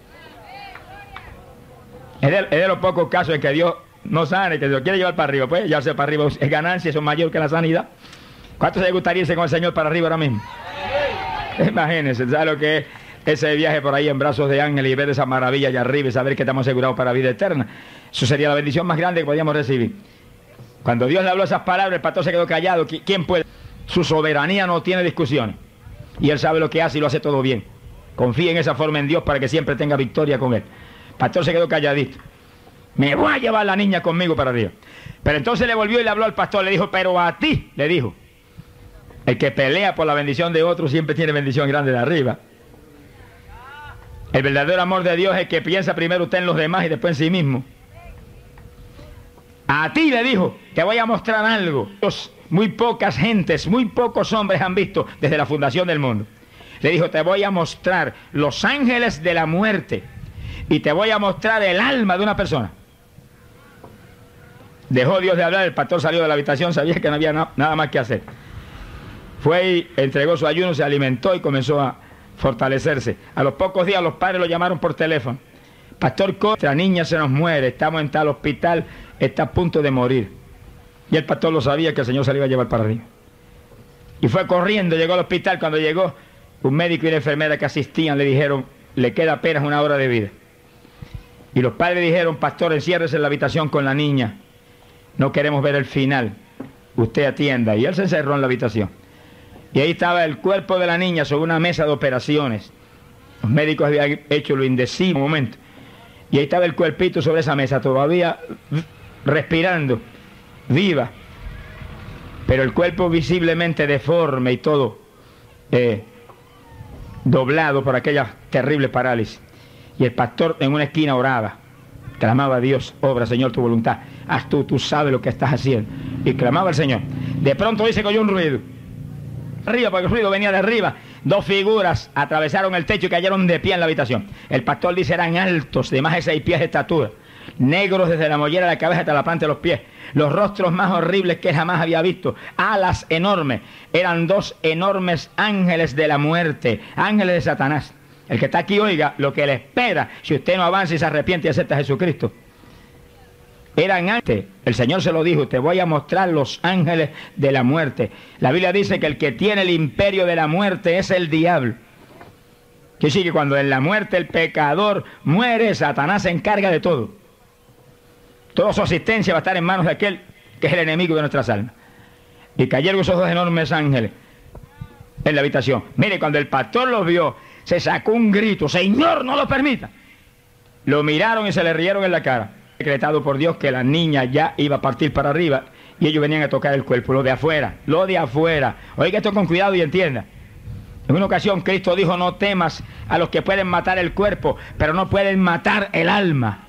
Es de, es de los pocos casos en que Dios no sane, que se lo quiere llevar para arriba. Pues llevarse para arriba es ganancia, eso es mayor que la sanidad. ¿Cuántos se gustaría irse con el Señor para arriba ahora mismo? Imagínense, ¿sabe lo que es ese viaje por ahí en brazos de ángeles y ver esa maravilla allá arriba y saber que estamos asegurados para vida eterna? Eso sería la bendición más grande que podíamos recibir. Cuando Dios le habló esas palabras, el pastor se quedó callado. ¿Quién puede? Su soberanía no tiene discusiones. Y él sabe lo que hace y lo hace todo bien. Confía en esa forma en Dios para que siempre tenga victoria con él. El pastor se quedó calladito. Me voy a llevar la niña conmigo para arriba. Pero entonces le volvió y le habló al pastor. Le dijo, pero a ti, le dijo, el que pelea por la bendición de otro siempre tiene bendición grande de arriba. El verdadero amor de Dios es el que piensa primero usted en los demás y después en sí mismo. A ti, le dijo, te voy a mostrar algo. Muy pocas gentes, muy pocos hombres han visto desde la fundación del mundo. Le dijo, te voy a mostrar los ángeles de la muerte y te voy a mostrar el alma de una persona. Dejó Dios de hablar, el pastor salió de la habitación, sabía que no había na nada más que hacer. Fue y entregó su ayuno, se alimentó y comenzó a fortalecerse. A los pocos días los padres lo llamaron por teléfono. Pastor, nuestra niña se nos muere, estamos en tal hospital, está a punto de morir. Y el pastor lo sabía que el Señor se le iba a llevar para arriba. Y fue corriendo, llegó al hospital. Cuando llegó, un médico y una enfermera que asistían le dijeron, le queda apenas una hora de vida. Y los padres dijeron, pastor, enciérrese en la habitación con la niña. No queremos ver el final. Usted atienda. Y él se encerró en la habitación. Y ahí estaba el cuerpo de la niña sobre una mesa de operaciones. Los médicos habían hecho lo indecible un momento. Y ahí estaba el cuerpito sobre esa mesa, todavía respirando, viva, pero el cuerpo visiblemente deforme y todo eh, doblado por aquella terrible parálisis. Y el pastor en una esquina oraba, clamaba a Dios, obra Señor tu voluntad, haz tú, tú sabes lo que estás haciendo. Y clamaba al Señor. De pronto dice que oyó un ruido, arriba, porque el ruido venía de arriba. Dos figuras atravesaron el techo y cayeron de pie en la habitación. El pastor dice eran altos, de más de seis pies de estatura, negros desde la mollera de la cabeza hasta la planta de los pies, los rostros más horribles que él jamás había visto, alas enormes, eran dos enormes ángeles de la muerte, ángeles de Satanás. El que está aquí oiga lo que le espera si usted no avanza y se arrepiente y acepta a Jesucristo. Eran ángeles, el Señor se lo dijo, te voy a mostrar los ángeles de la muerte. La Biblia dice que el que tiene el imperio de la muerte es el diablo. Quiere decir que cuando en la muerte el pecador muere, Satanás se encarga de todo. Toda su asistencia va a estar en manos de aquel que es el enemigo de nuestras almas. Y cayeron esos dos enormes ángeles en la habitación. Mire, cuando el pastor los vio, se sacó un grito, Señor, no lo permita. Lo miraron y se le rieron en la cara. Decretado por Dios que la niña ya iba a partir para arriba y ellos venían a tocar el cuerpo, lo de afuera, lo de afuera. Oiga esto con cuidado y entienda. En una ocasión Cristo dijo, no temas a los que pueden matar el cuerpo, pero no pueden matar el alma.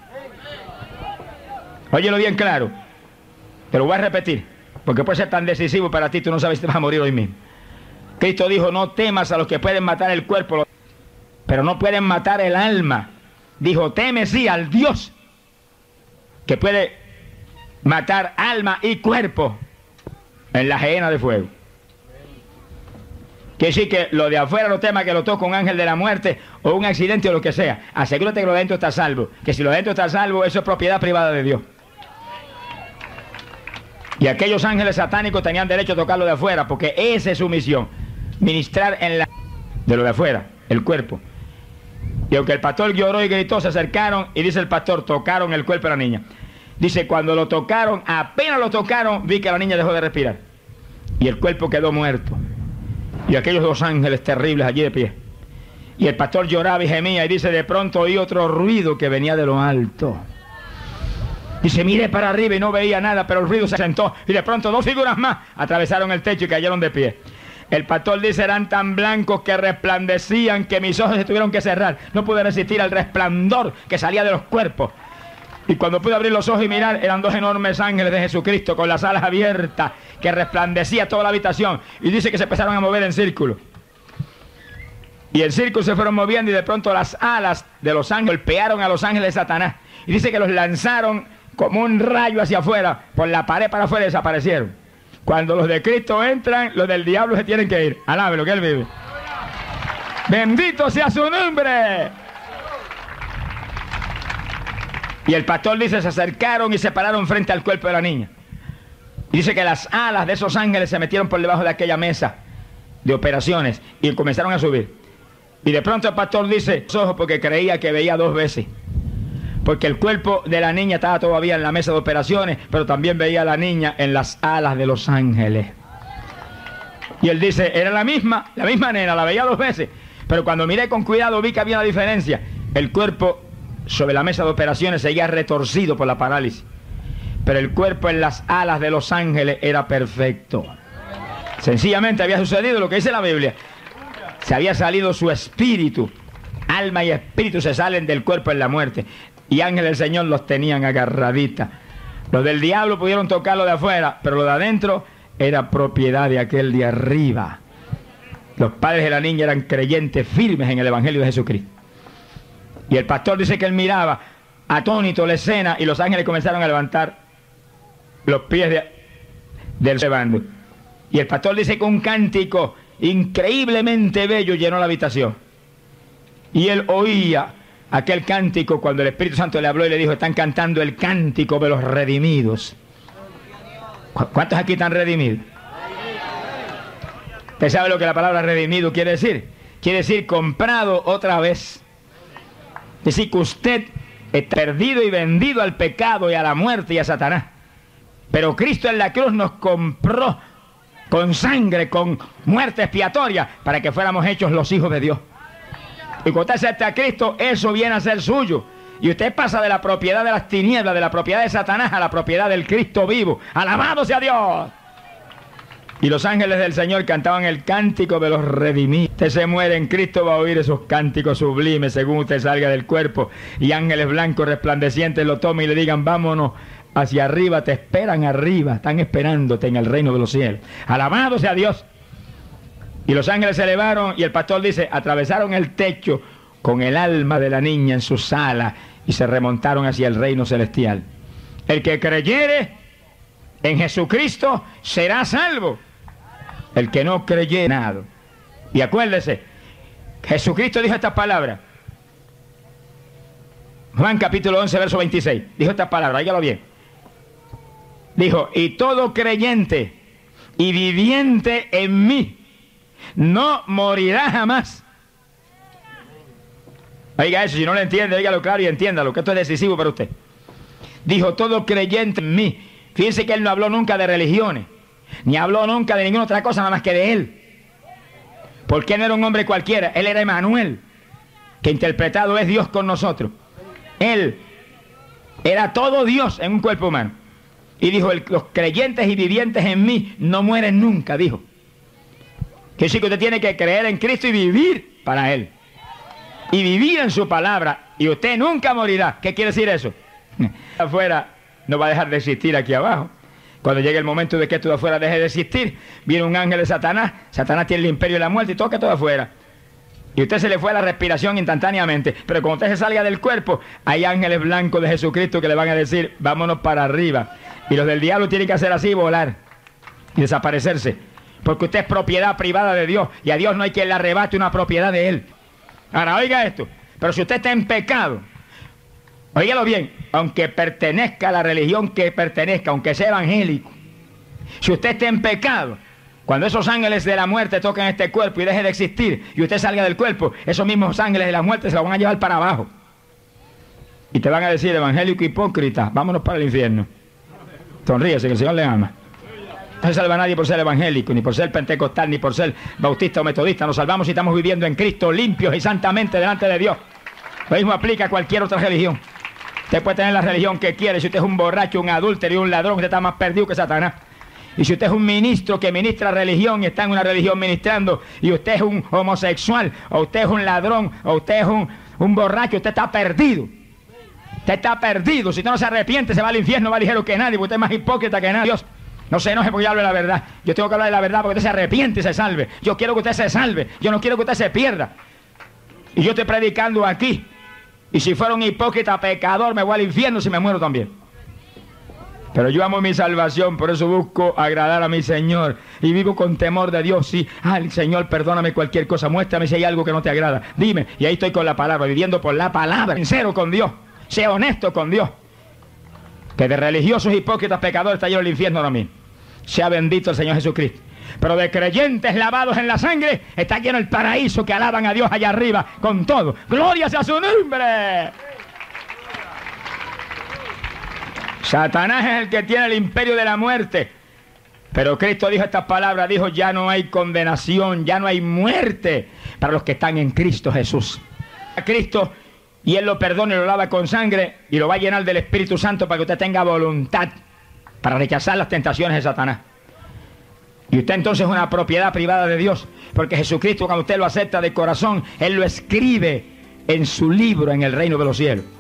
Óyelo bien claro. Te lo voy a repetir, porque puede ser tan decisivo para ti, tú no sabes si te vas a morir hoy mismo. Cristo dijo, no temas a los que pueden matar el cuerpo, pero no pueden matar el alma. Dijo, teme sí al Dios que puede matar alma y cuerpo en la gehenna de fuego. Quiere decir que lo de afuera no tema que lo toque un ángel de la muerte o un accidente o lo que sea. Asegúrate que lo de dentro está salvo. Que si lo de dentro está salvo, eso es propiedad privada de Dios. Y aquellos ángeles satánicos tenían derecho a tocar lo de afuera, porque esa es su misión. Ministrar en la de lo de afuera, el cuerpo. Y aunque el pastor lloró y gritó, se acercaron y dice el pastor, tocaron el cuerpo de la niña. Dice, cuando lo tocaron, apenas lo tocaron, vi que la niña dejó de respirar. Y el cuerpo quedó muerto. Y aquellos dos ángeles terribles allí de pie. Y el pastor lloraba y gemía y dice, de pronto oí otro ruido que venía de lo alto. Dice, miré para arriba y no veía nada, pero el ruido se asentó. Y de pronto dos figuras más atravesaron el techo y cayeron de pie. El pastor dice, eran tan blancos que resplandecían que mis ojos se tuvieron que cerrar. No pude resistir al resplandor que salía de los cuerpos. Y cuando pude abrir los ojos y mirar, eran dos enormes ángeles de Jesucristo con las alas abiertas, que resplandecía toda la habitación. Y dice que se empezaron a mover en círculo. Y el círculo se fueron moviendo y de pronto las alas de los ángeles golpearon a los ángeles de Satanás. Y dice que los lanzaron como un rayo hacia afuera, por la pared para afuera, y desaparecieron. Cuando los de Cristo entran, los del diablo se tienen que ir. Alabe lo que Él vive. Bendito sea su nombre. Y el pastor dice, se acercaron y se pararon frente al cuerpo de la niña. Y dice que las alas de esos ángeles se metieron por debajo de aquella mesa de operaciones y comenzaron a subir. Y de pronto el pastor dice, los ojos, porque creía que veía dos veces. Porque el cuerpo de la niña estaba todavía en la mesa de operaciones, pero también veía a la niña en las alas de los ángeles. Y él dice, era la misma, la misma nena, la veía dos veces. Pero cuando miré con cuidado vi que había una diferencia. El cuerpo sobre la mesa de operaciones seguía retorcido por la parálisis. Pero el cuerpo en las alas de los ángeles era perfecto. Sencillamente había sucedido lo que dice la Biblia. Se había salido su espíritu. Alma y espíritu se salen del cuerpo en la muerte. Y ángeles del Señor los tenían agarraditas. Los del diablo pudieron tocarlo de afuera, pero lo de adentro era propiedad de aquel de arriba. Los padres de la niña eran creyentes firmes en el Evangelio de Jesucristo. Y el pastor dice que él miraba atónito la escena y los ángeles comenzaron a levantar los pies de, del cebando. Y el pastor dice que un cántico increíblemente bello llenó la habitación. Y él oía aquel cántico cuando el Espíritu Santo le habló y le dijo, están cantando el cántico de los redimidos. ¿Cuántos aquí están redimidos? ¿Usted sabe lo que la palabra redimido quiere decir? Quiere decir comprado otra vez. Es decir, que usted está perdido y vendido al pecado y a la muerte y a Satanás. Pero Cristo en la cruz nos compró con sangre, con muerte expiatoria, para que fuéramos hechos los hijos de Dios. Y cuando usted acepta a Cristo, eso viene a ser suyo. Y usted pasa de la propiedad de las tinieblas, de la propiedad de Satanás, a la propiedad del Cristo vivo. ¡Alabado sea Dios! Y los ángeles del Señor cantaban el cántico de los redimidos. Usted se muere en Cristo, va a oír esos cánticos sublimes según usted salga del cuerpo. Y ángeles blancos resplandecientes lo tomen y le digan, vámonos hacia arriba, te esperan arriba, están esperándote en el reino de los cielos. ¡Alabado sea Dios! Y los ángeles se elevaron y el pastor dice, atravesaron el techo con el alma de la niña en sus alas y se remontaron hacia el reino celestial. El que creyere en Jesucristo será salvo. El que no creyere nada. Y acuérdese, Jesucristo dijo estas palabras. Juan capítulo once, verso veintiséis. Dijo estas palabras, óigalo bien. Dijo, y todo creyente y viviente en mí no morirá jamás. Oiga eso, si no lo entiende, óigalo claro y entiéndalo, que esto es decisivo para usted. Dijo, todo creyente en mí. Fíjense que él no habló nunca de religiones, ni habló nunca de ninguna otra cosa nada más que de él. Porque él no era un hombre cualquiera, él era Emmanuel, que interpretado es Dios con nosotros. Él era todo Dios en un cuerpo humano. Y dijo, el, los creyentes y vivientes en mí no mueren nunca, dijo. Que sí que usted tiene que creer en Cristo y vivir para Él. Y vivir en su palabra. Y usted nunca morirá. ¿Qué quiere decir eso? Afuera no va a dejar de existir aquí abajo. Cuando llegue el momento de que esto de afuera deje de existir, viene un ángel de Satanás. Satanás tiene el imperio de la muerte y toca todo afuera. Y usted se le fue la respiración instantáneamente. Pero cuando usted se salga del cuerpo, hay ángeles blancos de Jesucristo que le van a decir, vámonos para arriba. Y los del diablo tienen que hacer así, volar y desaparecerse. Porque usted es propiedad privada de Dios. Y a Dios no hay quien le arrebate una propiedad de Él. Ahora, oiga esto. Pero si usted está en pecado, óigalo bien, aunque pertenezca a la religión que pertenezca, aunque sea evangélico, si usted está en pecado, cuando esos ángeles de la muerte toquen este cuerpo y deje de existir, y usted salga del cuerpo, esos mismos ángeles de la muerte se lo van a llevar para abajo. Y te van a decir, evangélico hipócrita, vámonos para el infierno. Sonríese, que el Señor le ama. No se salva a nadie por ser evangélico, ni por ser pentecostal, ni por ser bautista o metodista. Nos salvamos si estamos viviendo en Cristo limpios y santamente delante de Dios. Lo mismo aplica a cualquier otra religión. Usted puede tener la religión que quiere. Si usted es un borracho, un adúltero y un ladrón, usted está más perdido que Satanás. Y si usted es un ministro que ministra religión y está en una religión ministrando, y usted es un homosexual, o usted es un ladrón, o usted es un, un borracho, usted está perdido. Usted está perdido. Si usted no se arrepiente, se va al infierno, va ligero que nadie, porque usted es más hipócrita que nadie. Dios, no se enoje porque yo hablo de la verdad. Yo tengo que hablar de la verdad porque usted se arrepiente y se salve. Yo quiero que usted se salve. Yo no quiero que usted se pierda. Y yo estoy predicando aquí. Y si fuera un hipócrita pecador, me voy al infierno si me muero también. Pero yo amo mi salvación, por eso busco agradar a mi Señor. Y vivo con temor de Dios. Sí, ay, Señor, perdóname cualquier cosa. Muéstrame si hay algo que no te agrada. Dime. Y ahí estoy con la palabra, viviendo por la palabra. Sincero con Dios. Sea honesto con Dios. Que de religiosos hipócritas pecadores está lleno el infierno ahora mismo. Sea bendito el Señor Jesucristo. Pero de creyentes lavados en la sangre está lleno el paraíso, que alaban a Dios allá arriba con todo. ¡Gloria sea su nombre! Satanás es el que tiene el imperio de la muerte. Pero Cristo dijo estas palabras, dijo: ya no hay condenación, ya no hay muerte para los que están en Cristo Jesús. A Cristo, y Él lo perdona y lo lava con sangre y lo va a llenar del Espíritu Santo para que usted tenga voluntad para rechazar las tentaciones de Satanás. Y usted entonces es una propiedad privada de Dios, porque Jesucristo, cuando usted lo acepta de corazón, Él lo escribe en su libro en el reino de los cielos.